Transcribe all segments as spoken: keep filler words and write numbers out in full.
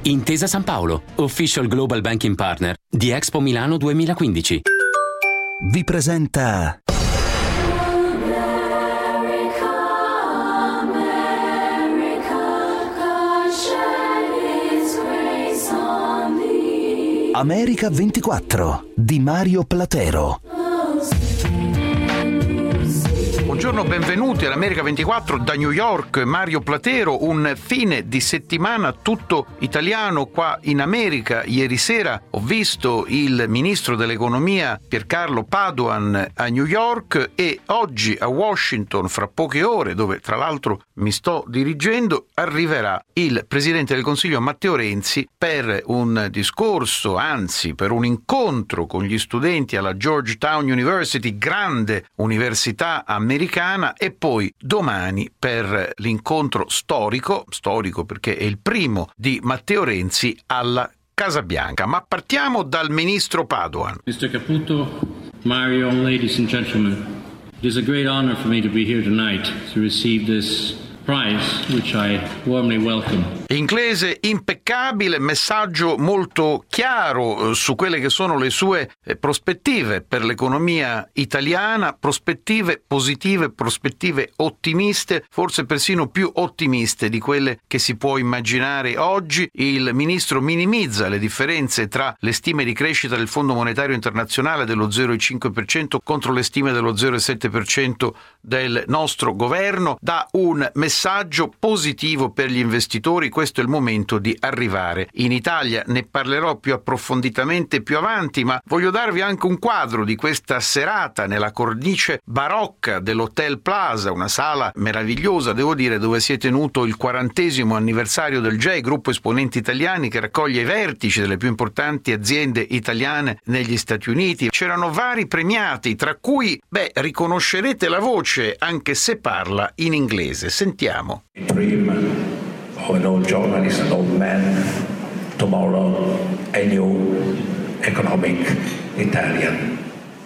Intesa San Paolo, Official Global Banking Partner di Expo Milano duemilaquindici. Vi presenta America ventiquattro di Mario Platero. Buongiorno, benvenuti all'America ventiquattro da New York. Mario Platero, un fine di settimana tutto italiano qua in America. Ieri sera ho visto il ministro dell'economia Piercarlo Padoan a New York e oggi a Washington, fra poche ore, dove tra l'altro mi sto dirigendo, arriverà il presidente del Consiglio Matteo Renzi per un discorso, anzi per un incontro con gli studenti alla Georgetown University, grande università americana, e poi domani per l'incontro storico, storico perché è il primo di Matteo Renzi alla Casa Bianca. Ma partiamo dal ministro Padoan. mister Caputo, Mario, ladies and gentlemen, it is a great honor for me to be here tonight to receive this prize, which I warmly welcome. Inglese impeccabile, messaggio molto chiaro eh, su quelle che sono le sue eh, prospettive per l'economia italiana, prospettive positive, prospettive ottimiste, forse persino più ottimiste di quelle che si può immaginare oggi. Il ministro minimizza le differenze tra le stime di crescita del Fondo Monetario Internazionale dello zero virgola cinque per cento contro le stime dello zero virgola sette per cento del nostro governo, dà un messaggio positivo per gli investitori. Questo è il momento di arrivare in Italia. Ne parlerò più approfonditamente più avanti, ma voglio darvi anche un quadro di questa serata nella cornice barocca dell'Hotel Plaza, una sala meravigliosa, devo dire, dove si è tenuto il quarantesimo anniversario del J E I, gruppo esponenti italiani che raccoglie i vertici delle più importanti aziende italiane negli Stati Uniti. C'erano vari premiati, tra cui, beh, riconoscerete la voce, anche se parla in inglese. Sentiamo. Dream of an old journalist, an old man, tomorrow a new economic Italian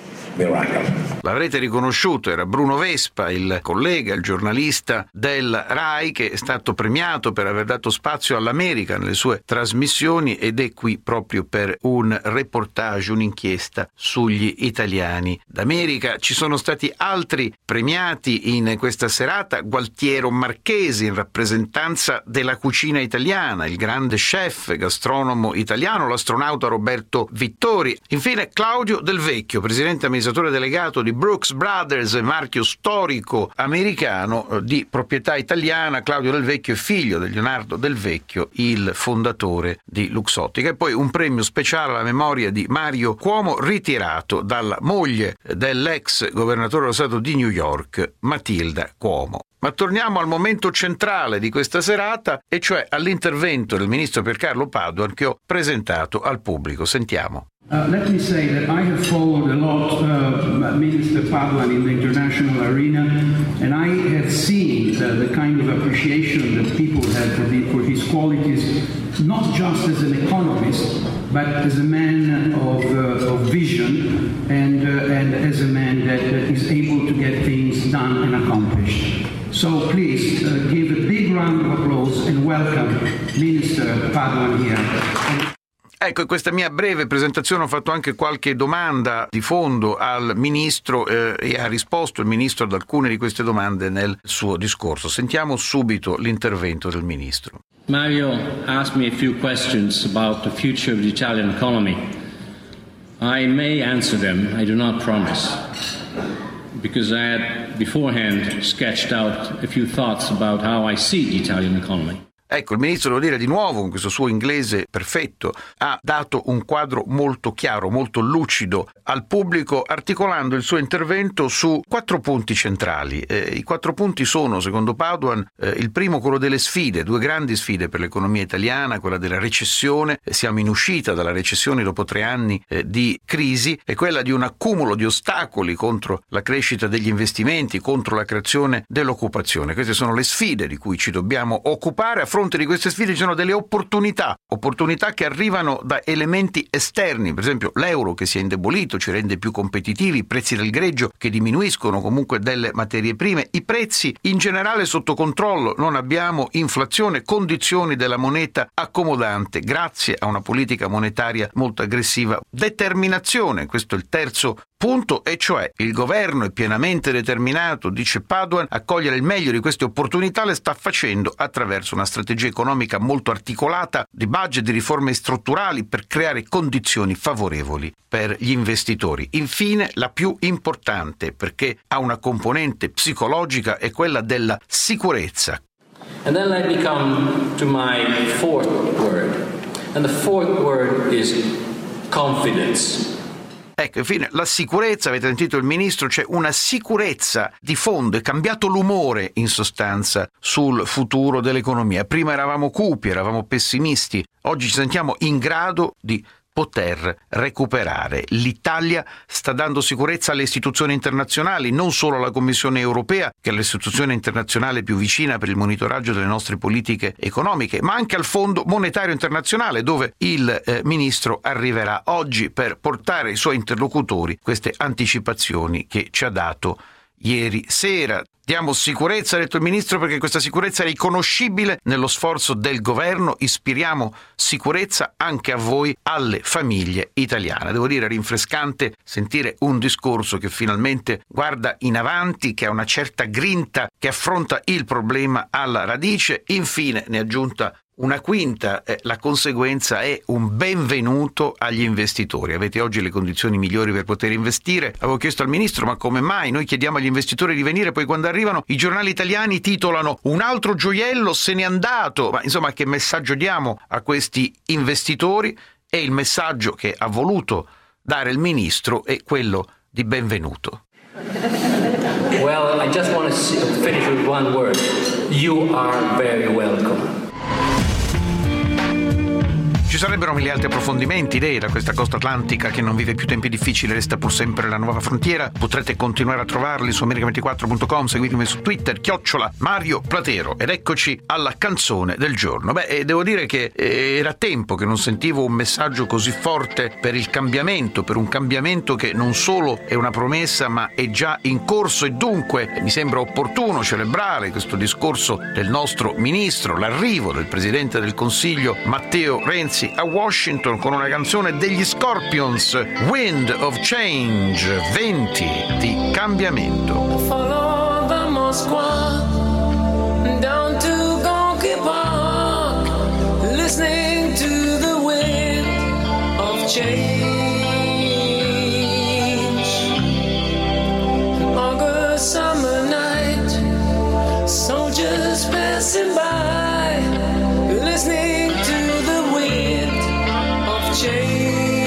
miracle. L'avrete riconosciuto, era Bruno Vespa, il collega, il giornalista del Rai che è stato premiato per aver dato spazio all'America nelle sue trasmissioni ed è qui proprio per un reportage, un'inchiesta sugli italiani d'America. Ci sono stati altri premiati in questa serata: Gualtiero Marchesi in rappresentanza della cucina italiana, il grande chef gastronomo italiano, l'astronauta Roberto Vittori. Infine Claudio Del Vecchio, presidente amministratore delegato di Brooks Brothers, marchio storico americano di proprietà italiana. Claudio Del Vecchio è figlio di Leonardo Del Vecchio, il fondatore di Luxottica. E poi un premio speciale alla memoria di Mario Cuomo, ritirato dalla moglie dell'ex governatore dello Stato di New York, Matilda Cuomo. Ma torniamo al momento centrale di questa serata, e cioè all'intervento del ministro Piercarlo Padoan che ho presentato al pubblico. Sentiamo. Uh, let me say that I have followed a lot uh, Minister Padoan in the international arena, and I have seen uh, the kind of appreciation that people have for, the, for his qualities, not just as an economist, but as a man of, uh, of vision and, uh, and as a man that, that is able to get things done and accomplished. So please uh, give a big round of applause and welcome Minister Padoan here. And Ecco, in questa mia breve presentazione ho fatto anche qualche domanda di fondo al ministro eh, e ha risposto il ministro ad alcune di queste domande nel suo discorso. Sentiamo subito l'intervento del ministro. Mario asked me a few questions about the future of the Italian economy. I may answer them, I do not promise, because I had beforehand sketched out a few thoughts about how I see the Italian economy. Ecco, il ministro, devo dire di nuovo, con questo suo inglese perfetto, ha dato un quadro molto chiaro, molto lucido al pubblico, articolando il suo intervento su quattro punti centrali. Eh, I quattro punti sono, secondo Padoan, eh, il primo, quello delle sfide, due grandi sfide per l'economia italiana, quella della recessione, eh, siamo in uscita dalla recessione dopo tre anni eh, di crisi, e quella di un accumulo di ostacoli contro la crescita degli investimenti, contro la creazione dell'occupazione. Queste sono le sfide di cui ci dobbiamo occupare, a fronte di queste sfide ci sono delle opportunità, opportunità che arrivano da elementi esterni, per esempio l'euro che si è indebolito, ci rende più competitivi, i prezzi del greggio che diminuiscono, comunque delle materie prime, i prezzi in generale sotto controllo, non abbiamo inflazione, condizioni della moneta accomodante grazie a una politica monetaria molto aggressiva, determinazione, questo è il terzo punto, e cioè il governo è pienamente determinato, dice Padoan, a cogliere il meglio di queste opportunità, le sta facendo attraverso una strategia economica molto articolata di budget, di riforme strutturali per creare condizioni favorevoli per gli investitori. Infine, la più importante, perché ha una componente psicologica, è quella della sicurezza. And then let me come to my fourth word. And the fourth word is confidence. Ecco, infine, la sicurezza, avete sentito il ministro, c'è una sicurezza di fondo, è cambiato l'umore in sostanza sul futuro dell'economia. Prima eravamo cupi, eravamo pessimisti, oggi ci sentiamo in grado di poter recuperare. L'Italia sta dando sicurezza alle istituzioni internazionali, non solo alla Commissione europea, che è l'istituzione internazionale più vicina per il monitoraggio delle nostre politiche economiche, ma anche al Fondo Monetario Internazionale, dove il eh, ministro arriverà oggi per portare ai suoi interlocutori queste anticipazioni che ci ha dato ieri sera. Diamo sicurezza, ha detto il ministro, perché questa sicurezza è riconoscibile nello sforzo del governo. Ispiriamo sicurezza anche a voi, alle famiglie italiane. Devo dire, rinfrescante sentire un discorso che finalmente guarda in avanti, che ha una certa grinta, che affronta il problema alla radice. Infine ne è aggiunta una quinta, eh, la conseguenza è un benvenuto agli investitori. Avete oggi le condizioni migliori per poter investire? Avevo chiesto al ministro, ma come mai? Noi chiediamo agli investitori di venire, poi quando arrivano i giornali italiani titolano un altro gioiello se n'è andato. Ma insomma, che messaggio diamo a questi investitori? E il messaggio che ha voluto dare il ministro è quello di benvenuto. Well, I just want to finish with one word. You are very welcome. Ci sarebbero mille altri approfondimenti, lei da questa costa atlantica che non vive più tempi difficili, resta pur sempre la nuova frontiera. Potrete continuare a trovarli su america ventiquattro punto com, seguitemi su Twitter, chiocciola Mario Platero. Ed eccoci alla canzone del giorno. Beh, devo dire che era tempo che non sentivo un messaggio così forte per il cambiamento, per un cambiamento che non solo è una promessa ma è già in corso, e dunque mi sembra opportuno celebrare questo discorso del nostro ministro, l'arrivo del Presidente del Consiglio Matteo Renzi a Washington con una canzone degli Scorpions, Wind of Change, venti di cambiamento. Follow the Moskva down to Gonky Park, listening to the wind of change. An August summer night, soldiers passing by, listening to the wind of change.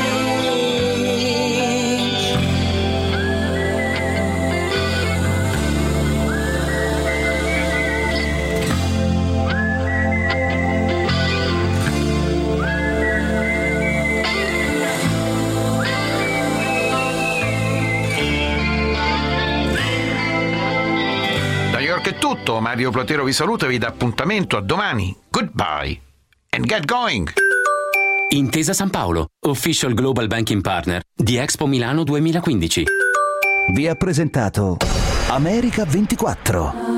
Da New York è tutto, Mario Platero vi saluta e vi dà appuntamento a domani. Goodbye and get going! Intesa San Paolo, Official Global Banking Partner di Expo Milano duemilaquindici. Vi ha presentato America ventiquattro.